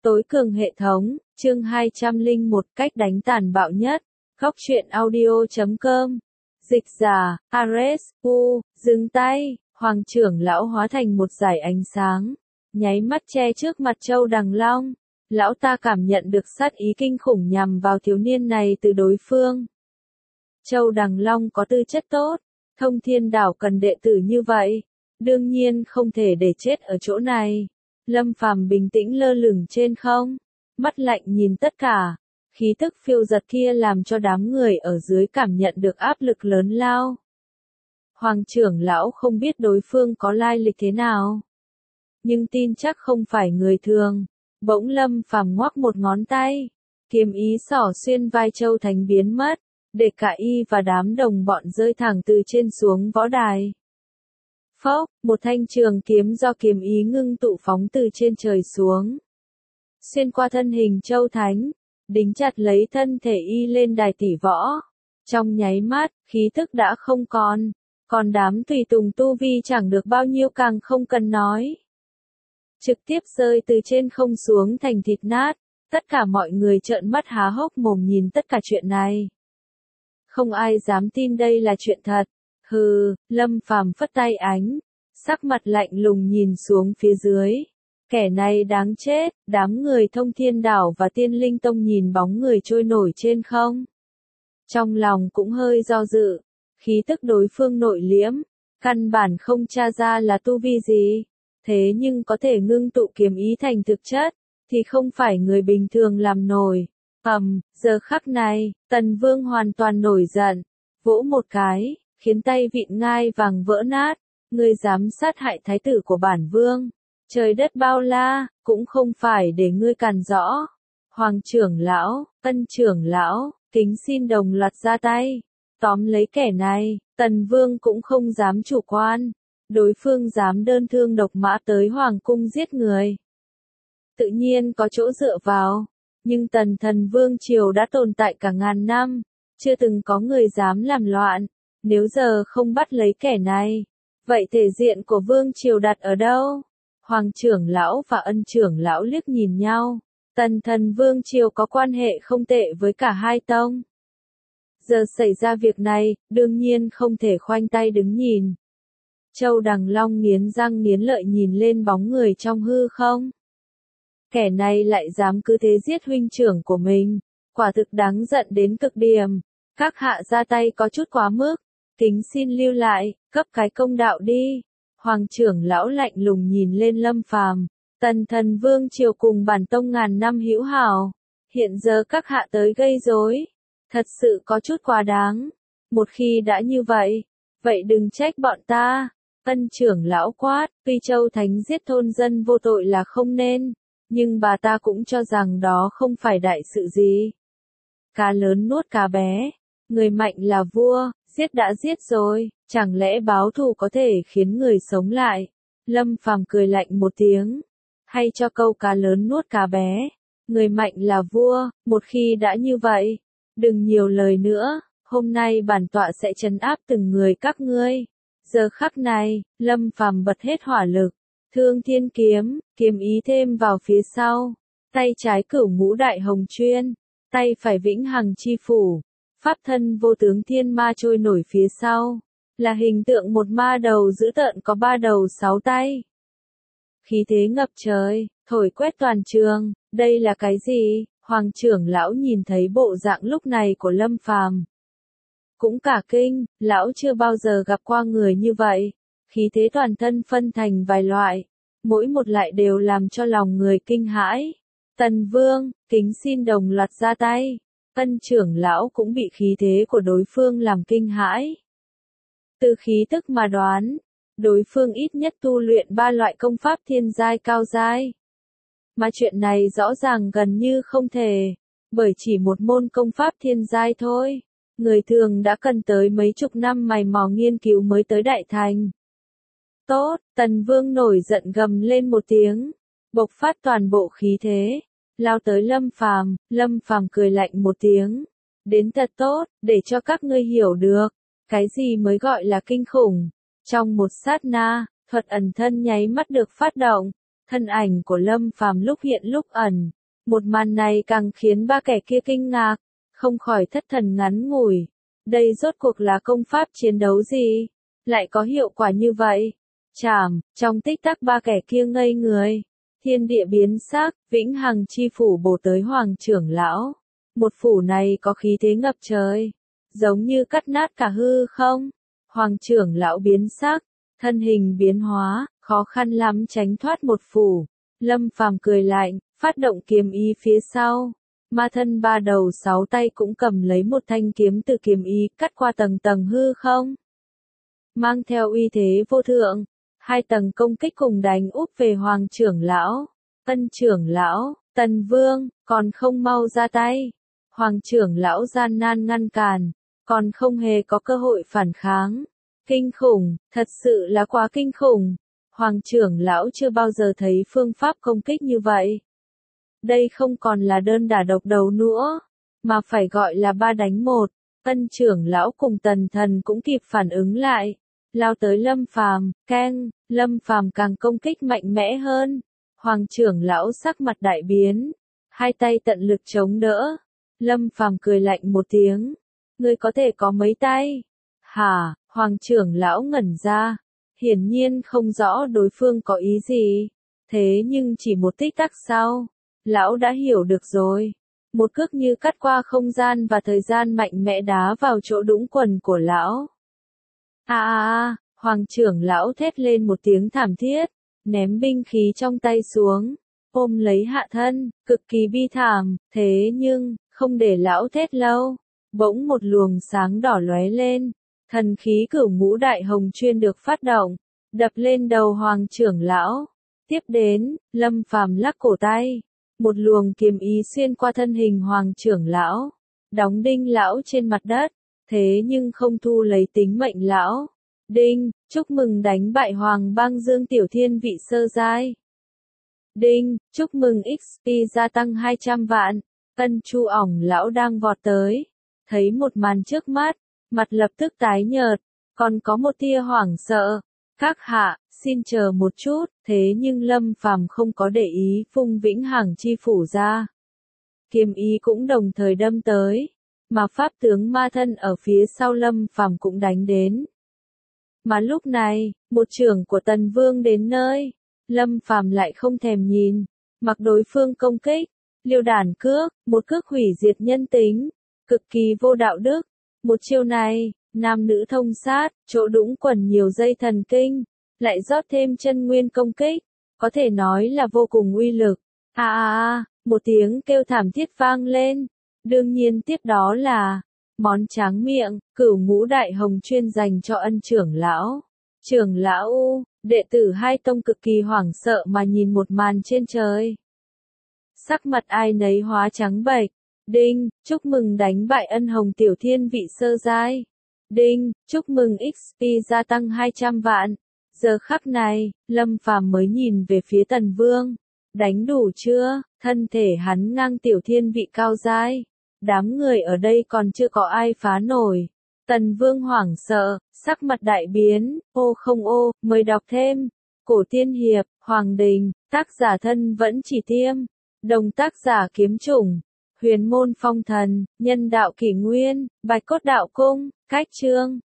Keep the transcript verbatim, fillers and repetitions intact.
Tối cường hệ thống, chương hai trăm lẻ một cách đánh tàn bạo nhất. Góc truyện audio chấm com. Dịch giả, Ares, U, dừng tay, Hoàng trưởng lão hóa thành một dải ánh sáng, nháy mắt che trước mặt Châu Đằng Long. Lão ta cảm nhận được sát ý kinh khủng nhằm vào thiếu niên này từ đối phương. Châu Đằng Long có tư chất tốt, Thông Thiên Đảo cần đệ tử như vậy, đương nhiên không thể để chết ở chỗ này. Lâm Phàm bình tĩnh lơ lửng trên không, mắt lạnh nhìn tất cả, khí tức phiêu giật kia làm cho đám người ở dưới cảm nhận được áp lực lớn lao. Hoàng trưởng lão không biết đối phương có lai lịch thế nào, nhưng tin chắc không phải người thường. Bỗng Lâm Phàm ngoắc một ngón tay, kiếm ý xỏ xuyên vai Châu Thánh biến mất, để cả y và đám đồng bọn rơi thẳng từ trên xuống võ đài. Phốc, một thanh trường kiếm do kiếm ý ngưng tụ phóng từ trên trời xuống, xuyên qua thân hình Châu Thánh, đính chặt lấy thân thể y lên đài tỷ võ. Trong nháy mắt, khí tức đã không còn, còn đám tùy tùng tu vi chẳng được bao nhiêu càng không cần nói. Trực tiếp rơi từ trên không xuống thành thịt nát, tất cả mọi người trợn mắt há hốc mồm nhìn tất cả chuyện này. Không ai dám tin đây là chuyện thật. Hừ, Lâm Phàm phất tay ánh, sắc mặt lạnh lùng nhìn xuống phía dưới. Kẻ này đáng chết. Đám người Thông Thiên Đảo và Tiên Linh Tông nhìn bóng người trôi nổi trên không, trong lòng cũng hơi do dự. Khí tức đối phương nội liễm, căn bản không tra ra là tu vi gì, thế nhưng có thể ngưng tụ kiếm ý thành thực chất, thì không phải người bình thường làm nổi. Ầm, giờ khắc này, Tần Vương hoàn toàn nổi giận, vỗ một cái, khiến tay vịn ngai vàng vỡ nát. Ngươi dám sát hại thái tử của bản vương, trời đất bao la, cũng không phải để ngươi càn rõ. Hoàng trưởng lão, Ân trưởng lão, kính xin đồng loạt ra tay, tóm lấy kẻ này. Tần Vương cũng không dám chủ quan, đối phương dám đơn thương độc mã tới hoàng cung giết người, tự nhiên có chỗ dựa vào. Nhưng Tần Thần Vương triều đã tồn tại cả ngàn năm, chưa từng có người dám làm loạn. Nếu giờ không bắt lấy kẻ này, vậy thể diện của vương triều đặt ở đâu? Hoàng trưởng lão và Ân trưởng lão liếc nhìn nhau. Tần Thần Vương triều có quan hệ không tệ với cả hai tông. Giờ xảy ra việc này, đương nhiên không thể khoanh tay đứng nhìn. Châu Đằng Long nghiến răng nghiến lợi nhìn lên bóng người trong hư không. Kẻ này lại dám cứ thế giết huynh trưởng của mình, quả thực đáng giận đến cực điểm. Các hạ ra tay có chút quá mức, kính xin lưu lại, cấp cái công đạo đi. Hoàng trưởng lão lạnh lùng nhìn lên Lâm Phàm. Tần Thần Vương triều cùng bản tông ngàn năm hữu hảo, hiện giờ các hạ tới gây rối, thật sự có chút quá đáng. Một khi đã như vậy, vậy đừng trách bọn ta. Ân trưởng lão quát, tuy Châu Thánh giết thôn dân vô tội là không nên, nhưng bà ta cũng cho rằng đó không phải đại sự gì. Cá lớn nuốt cá bé, người mạnh là vua, giết đã giết rồi, chẳng lẽ báo thù có thể khiến người sống lại? Lâm Phàm cười lạnh một tiếng, hay cho câu cá lớn nuốt cá bé, người mạnh là vua. Một khi đã như vậy, đừng nhiều lời nữa, hôm nay bản tọa sẽ trấn áp từng người các ngươi. Giờ khắc này, Lâm Phàm bật hết hỏa lực, Thương Thiên kiếm, kiếm ý thêm vào phía sau, tay trái cửu ngũ đại hồng chuyên, tay phải vĩnh hằng chi phủ, pháp thân vô tướng thiên ma trôi nổi phía sau, là hình tượng một ma đầu dữ tợn có ba đầu sáu tay. Khí thế ngập trời, thổi quét toàn trường. Đây là cái gì? Hoàng trưởng lão nhìn thấy bộ dạng lúc này của Lâm Phàm, cũng cả kinh. Lão chưa bao giờ gặp qua người như vậy, khí thế toàn thân phân thành vài loại, mỗi một lại đều làm cho lòng người kinh hãi. Tần Vương, kính xin đồng loạt ra tay. Ân trưởng lão cũng bị khí thế của đối phương làm kinh hãi. Từ khí tức mà đoán, đối phương ít nhất tu luyện ba loại công pháp thiên giai cao giai. Mà chuyện này rõ ràng gần như không thể, bởi chỉ một môn công pháp thiên giai thôi, người thường đã cần tới mấy chục năm mày mò nghiên cứu mới tới đại thành. Tốt, Tần Vương nổi giận gầm lên một tiếng, bộc phát toàn bộ khí thế, lao tới Lâm Phàm. Lâm Phàm cười lạnh một tiếng, đến thật tốt, để cho các ngươi hiểu được, cái gì mới gọi là kinh khủng. Trong một sát na, thuật ẩn thân nháy mắt được phát động, thân ảnh của Lâm Phàm lúc hiện lúc ẩn. Một màn này càng khiến ba kẻ kia kinh ngạc, không khỏi thất thần ngắn ngủi. Đây rốt cuộc là công pháp chiến đấu gì? Lại có hiệu quả như vậy? Chảm, trong tích tắc ba kẻ kia ngây người. Thiên địa biến sắc, vĩnh hằng chi phủ bổ tới Hoàng trưởng lão. Một phủ này có khí thế ngập trời, giống như cắt nát cả hư không. Hoàng trưởng lão biến sắc, thân hình biến hóa, khó khăn lắm tránh thoát một phủ. Lâm Phàm cười lạnh, phát động kiếm ý phía sau. Ma thân ba đầu sáu tay cũng cầm lấy một thanh kiếm từ kiếm ý cắt qua tầng tầng hư không. Mang theo uy thế vô thượng, hai tầng công kích cùng đánh úp về Hoàng trưởng lão. Tân trưởng lão, Tần Vương, còn không mau ra tay. Hoàng trưởng lão gian nan ngăn cản, còn không hề có cơ hội phản kháng. Kinh khủng, thật sự là quá kinh khủng. Hoàng trưởng lão chưa bao giờ thấy phương pháp công kích như vậy. Đây không còn là đơn đả độc đấu nữa, mà phải gọi là ba đánh một. Tân trưởng lão cùng Tần Thần cũng kịp phản ứng lại, lao tới Lâm Phàm, keng, Lâm Phàm càng công kích mạnh mẽ hơn. Hoàng trưởng lão sắc mặt đại biến, hai tay tận lực chống đỡ. Lâm Phàm cười lạnh một tiếng, ngươi có thể có mấy tay? Hả? Hoàng trưởng lão ngẩn ra, hiển nhiên không rõ đối phương có ý gì. Thế nhưng chỉ một tích tắc sau, lão đã hiểu được rồi. Một cước như cắt qua không gian và thời gian mạnh mẽ đá vào chỗ đũng quần của lão. A a a, Hoàng trưởng lão thét lên một tiếng thảm thiết, ném binh khí trong tay xuống, ôm lấy hạ thân, cực kỳ bi thảm. Thế nhưng, không để lão thét lâu, bỗng một luồng sáng đỏ lóe lên, thần khí cửu ngũ đại hồng chuyên được phát động, đập lên đầu Hoàng trưởng lão. Tiếp đến, Lâm Phàm lắc cổ tay, một luồng kiếm ý xuyên qua thân hình Hoàng trưởng lão, đóng đinh lão trên mặt đất, thế nhưng không thu lấy tính mệnh lão. Đinh, chúc mừng đánh bại Hoàng Bang Dương tiểu thiên vị sơ giai. Đinh, chúc mừng ích pê gia tăng hai trăm vạn. Tân Chu ỏng lão đang vọt tới, thấy một màn trước mắt, mặt lập tức tái nhợt, còn có một tia hoảng sợ. Các hạ, xin chờ một chút. Thế nhưng Lâm Phàm không có để ý, phung vĩnh hằng chi phủ ra. Kiếm ý cũng đồng thời đâm tới, mà pháp tướng ma thân ở phía sau Lâm Phàm cũng đánh đến. Mà lúc này, một trưởng của Tần Vương đến nơi, Lâm Phàm lại không thèm nhìn, mặc đối phương công kích, liêu đản cước, một cước hủy diệt nhân tính, cực kỳ vô đạo đức. Một chiêu này, nam nữ thông sát, chỗ đũng quần nhiều dây thần kinh, lại rót thêm chân nguyên công kích, có thể nói là vô cùng uy lực. A a a, một tiếng kêu thảm thiết vang lên, đương nhiên tiếp đó là món tráng miệng, cửu ngũ đại hồng chuyên dành cho Ân trưởng lão. Trưởng lão U, đệ tử hai tông cực kỳ hoảng sợ mà nhìn một màn trên trời. Sắc mặt ai nấy hóa trắng bệch. Đinh, chúc mừng đánh bại Ân Hồng tiểu thiên vị sơ giai. Đinh, chúc mừng ích pê gia tăng hai trăm vạn. Giờ khắc này, Lâm Phàm mới nhìn về phía Tần Vương. Đánh đủ chưa? Thân thể hắn ngang tiểu thiên vị cao giai. Đám người ở đây còn chưa có ai phá nổi. Tần Vương hoảng sợ, sắc mặt đại biến, ô không ô, mới đọc thêm. Cổ tiên hiệp, Hoàng Đình, tác giả thân vẫn chỉ tiêm. Đồng tác giả kiếm chủng. Huyền môn phong thần, nhân đạo kỷ nguyên, bạch cốt đạo cung, cách chương.